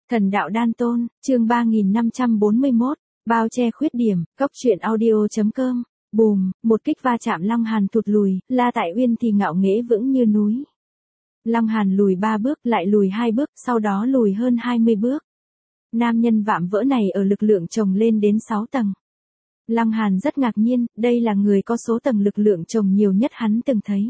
Thần đạo đan tôn, chương 3541, bao che khuyết điểm, cốc truyện audio.com, bùm, một kích va chạm Lăng Hàn thụt lùi, La Tại Uyên thì ngạo nghễ vững như núi. Lăng Hàn lùi 3 bước, lại lùi 2 bước, sau đó lùi hơn 20 bước. Nam nhân vạm vỡ này ở lực lượng chồng lên đến 6 tầng. Lăng Hàn rất ngạc nhiên, đây là người có số tầng lực lượng chồng nhiều nhất hắn từng thấy.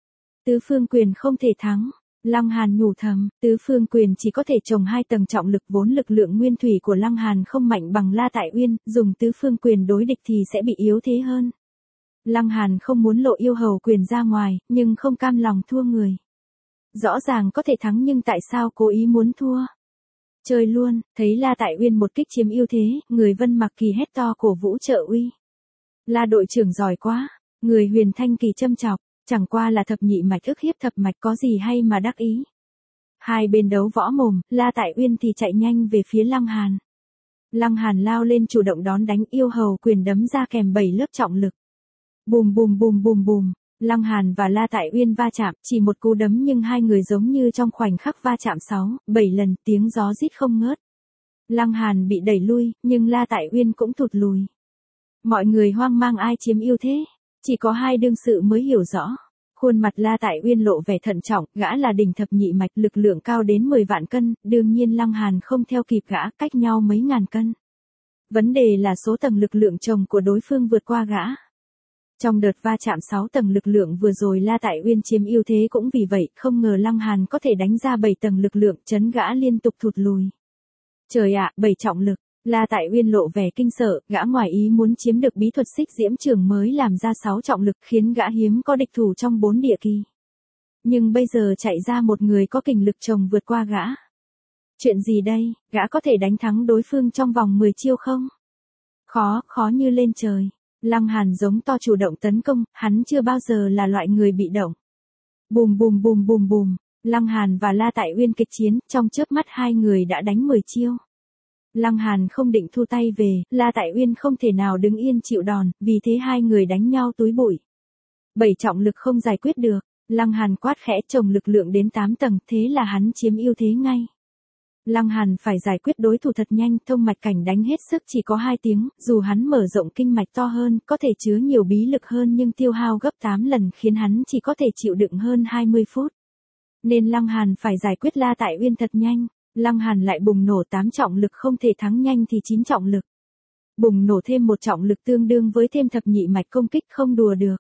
Tứ phương quyền không thể thắng. Lăng Hàn nhủ thầm, tứ phương quyền chỉ có thể trồng 2 tầng trọng lực, vốn lực lượng nguyên thủy của Lăng Hàn không mạnh bằng La Tại Uyên, dùng tứ phương quyền đối địch thì sẽ bị yếu thế hơn. Lăng Hàn không muốn lộ yêu hầu quyền ra ngoài, nhưng không cam lòng thua người. Rõ ràng có thể thắng nhưng tại sao cố ý muốn thua? Chơi luôn, thấy La Tại Uyên một kích chiếm ưu thế, người Vân Mặc Kỳ hét to cổ vũ trợ uy. La đội trưởng giỏi quá, người Huyền Thanh Kỳ châm chọc. Chẳng qua là thập nhị mạch ức hiếp thập mạch có gì hay mà đắc ý. Hai bên đấu võ mồm, La Tại Uyên thì chạy nhanh về phía Lăng Hàn. Lăng Hàn lao lên chủ động đón đánh, yêu hầu quyền đấm ra kèm 7 lớp trọng lực. Bùm bùm bùm bùm bùm, Lăng Hàn và La Tại Uyên va chạm, chỉ một cú đấm nhưng hai người giống như trong khoảnh khắc va chạm 6-7 lần, tiếng gió rít không ngớt. Lăng Hàn bị đẩy lui, nhưng La Tại Uyên cũng thụt lùi. Mọi người hoang mang ai chiếm ưu thế. Chỉ có hai đương sự mới hiểu rõ. Khuôn mặt La Tại Uyên lộ vẻ thận trọng, gã là đỉnh thập nhị mạch, lực lượng cao đến 10 vạn cân, đương nhiên Lăng Hàn không theo kịp gã, cách nhau mấy ngàn cân. Vấn đề là số tầng lực lượng chồng của đối phương vượt qua gã. Trong đợt va chạm 6 tầng lực lượng vừa rồi La Tại Uyên chiếm ưu thế cũng vì vậy, không ngờ Lăng Hàn có thể đánh ra 7 tầng lực lượng, chấn gã liên tục thụt lùi. Trời ạ, 7 trọng lực. La Tại Uyên lộ vẻ kinh sợ, gã ngoài ý muốn chiếm được bí thuật xích diễm trường mới làm ra 6 trọng lực, khiến gã hiếm có địch thủ trong 4 địa kỳ. Nhưng bây giờ chạy ra một người có kình lực chồng vượt qua gã. Chuyện gì đây, gã có thể đánh thắng đối phương trong vòng 10 chiêu không? Khó như lên trời. Lăng Hàn giống to chủ động tấn công, hắn chưa bao giờ là loại người bị động. Bùm bùm bùm bùm bùm, Lăng Hàn và La Tại Uyên kịch chiến, trong chớp mắt hai người đã đánh 10 chiêu. Lăng Hàn không định thu tay về, La Tại Uyên không thể nào đứng yên chịu đòn, vì thế hai người đánh nhau túi bụi. 7 trọng lực không giải quyết được, Lăng Hàn quát khẽ chồng lực lượng đến 8 tầng, thế là hắn chiếm ưu thế ngay. Lăng Hàn phải giải quyết đối thủ thật nhanh, thông mạch cảnh đánh hết sức chỉ có 2 tiếng, dù hắn mở rộng kinh mạch to hơn, có thể chứa nhiều bí lực hơn nhưng tiêu hao gấp 8 lần khiến hắn chỉ có thể chịu đựng hơn 20 phút. Nên Lăng Hàn phải giải quyết La Tại Uyên thật nhanh. Lăng Hàn lại bùng nổ 8 trọng lực, không thể thắng nhanh thì 9 trọng lực. Bùng nổ thêm 1 trọng lực tương đương với thêm thập nhị mạch công kích, không đùa được.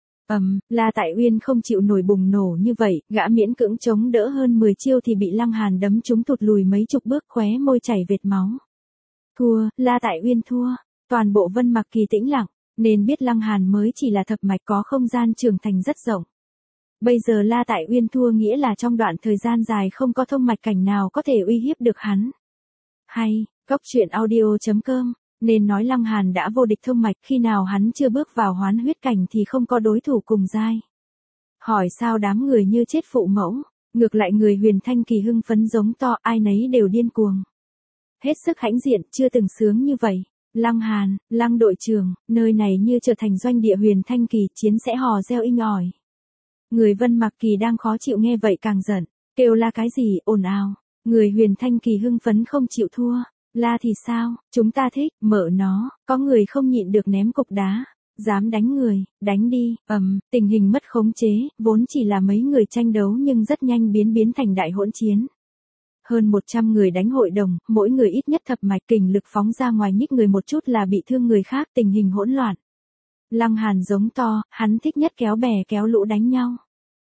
La Tại Uyên không chịu nổi bùng nổ như vậy, gã miễn cưỡng chống đỡ hơn 10 chiêu thì bị Lăng Hàn đấm trúng thụt lùi mấy chục bước, khóe môi chảy vệt máu. Thua, La Tại Uyên thua. Toàn bộ Vân Mặc Kỳ tĩnh lặng, nên biết Lăng Hàn mới chỉ là thập mạch có không gian trưởng thành rất rộng. Bây giờ La Tại Uyên thua nghĩa là trong đoạn thời gian dài không có thông mạch cảnh nào có thể uy hiếp được hắn. Hay, cốc truyện audio.com, nên nói Lăng Hàn đã vô địch thông mạch, khi nào hắn chưa bước vào hoán huyết cảnh thì không có đối thủ cùng giai. Hỏi sao đám người như chết phụ mẫu, ngược lại người Huyền Thanh Kỳ hưng phấn giống to, ai nấy đều điên cuồng. Hết sức hãnh diện, chưa từng sướng như vậy. Lăng Hàn, Lăng đội trưởng, nơi này như trở thành doanh địa Huyền Thanh Kỳ, chiến sẽ hò reo inh ỏi. Người Vân Mặc Kỳ đang khó chịu nghe vậy càng giận, kêu la cái gì, ồn ào. Người Huyền Thanh Kỳ hưng phấn không chịu thua, la thì sao, chúng ta thích, mở nó, có người không nhịn được ném cục đá, dám đánh người, đánh đi, tình hình mất khống chế, vốn chỉ là mấy người tranh đấu nhưng rất nhanh biến thành đại hỗn chiến. Hơn 100 người đánh hội đồng, mỗi người ít nhất thập mạch, kình lực phóng ra ngoài nhích người một chút là bị thương người khác, tình hình hỗn loạn. Lăng Hàn giống to, hắn thích nhất kéo bè kéo lũ đánh nhau.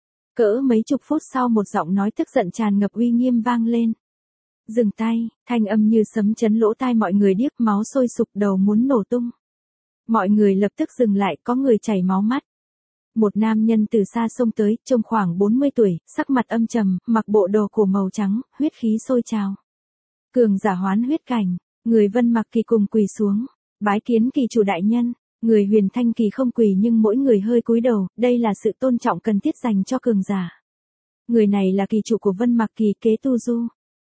Cỡ mấy chục phút sau một giọng nói tức giận tràn ngập uy nghiêm vang lên. Dừng tay, thanh âm như sấm chấn lỗ tai mọi người điếc, máu sôi sục, đầu muốn nổ tung. Mọi người lập tức dừng lại, có người chảy máu mắt. Một nam nhân từ xa xông tới, trông khoảng 40 tuổi, sắc mặt âm trầm, mặc bộ đồ cổ màu trắng, huyết khí sôi trào. Cường giả hoán huyết cảnh, người Vân Mặc Kỳ cùng quỳ xuống, bái kiến kỳ chủ đại nhân. Người Huyền Thanh Kỳ không quỳ nhưng mỗi người hơi cúi đầu, đây là sự tôn trọng cần thiết dành cho cường giả. Người này là kỳ chủ của Vân Mặc Kỳ, Kế Tu Du.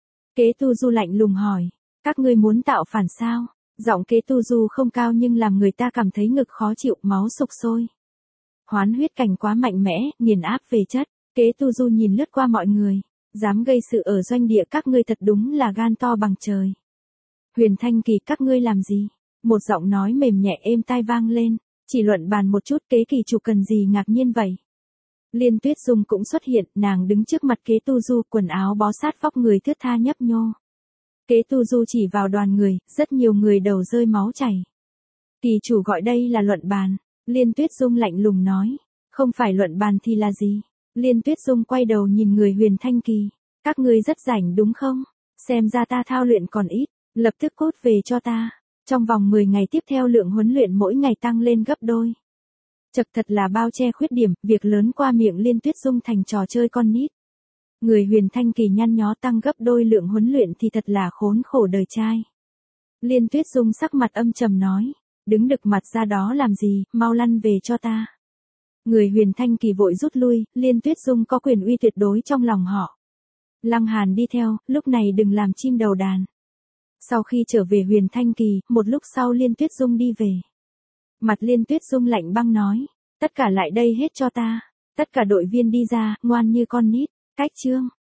Kế Tu Du lạnh lùng hỏi, các ngươi muốn tạo phản sao? Giọng Kế Tu Du không cao nhưng làm người ta cảm thấy ngực khó chịu, máu sục sôi. Hoán huyết cảnh quá mạnh mẽ, nghiền áp về chất. Kế Tu Du nhìn lướt qua mọi người. Dám gây sự ở doanh địa các ngươi thật đúng là gan to bằng trời. Huyền Thanh Kỳ các ngươi làm gì? Một giọng nói mềm nhẹ êm tai vang lên, chỉ luận bàn một chút kế kỳ chủ cần gì ngạc nhiên vậy. Liên Tuyết Dung cũng xuất hiện, nàng đứng trước mặt Kế Tu Du, quần áo bó sát vóc người thướt tha nhấp nhô. Kế Tu Du chỉ vào đoàn người, rất nhiều người đầu rơi máu chảy. Kỳ chủ gọi đây là luận bàn. Liên Tuyết Dung lạnh lùng nói, không phải luận bàn thì là gì? Liên Tuyết Dung quay đầu nhìn người Huyền Thanh Kỳ, các ngươi rất rảnh đúng không? Xem ra ta thao luyện còn ít, lập tức cốt về cho ta. Trong vòng 10 ngày tiếp theo lượng huấn luyện mỗi ngày tăng lên gấp đôi. Chật thật là bao che khuyết điểm, việc lớn qua miệng Liên Tuyết Dung thành trò chơi con nít. Người Huyền Thanh Kỳ nhăn nhó tăng gấp đôi lượng huấn luyện thì thật là khốn khổ đời trai. Liên Tuyết Dung sắc mặt âm trầm nói, đứng đực mặt ra đó làm gì, mau lăn về cho ta. Người Huyền Thanh Kỳ vội rút lui, Liên Tuyết Dung có quyền uy tuyệt đối trong lòng họ. Lăng Hàn đi theo, lúc này đừng làm chim đầu đàn. Sau khi trở về Huyền Thanh Kỳ, một lúc sau Liên Tuyết Dung đi về. Mặt Liên Tuyết Dung lạnh băng nói, tất cả lại đây hết cho ta. Tất cả đội viên đi ra, ngoan như con nít. Cách chương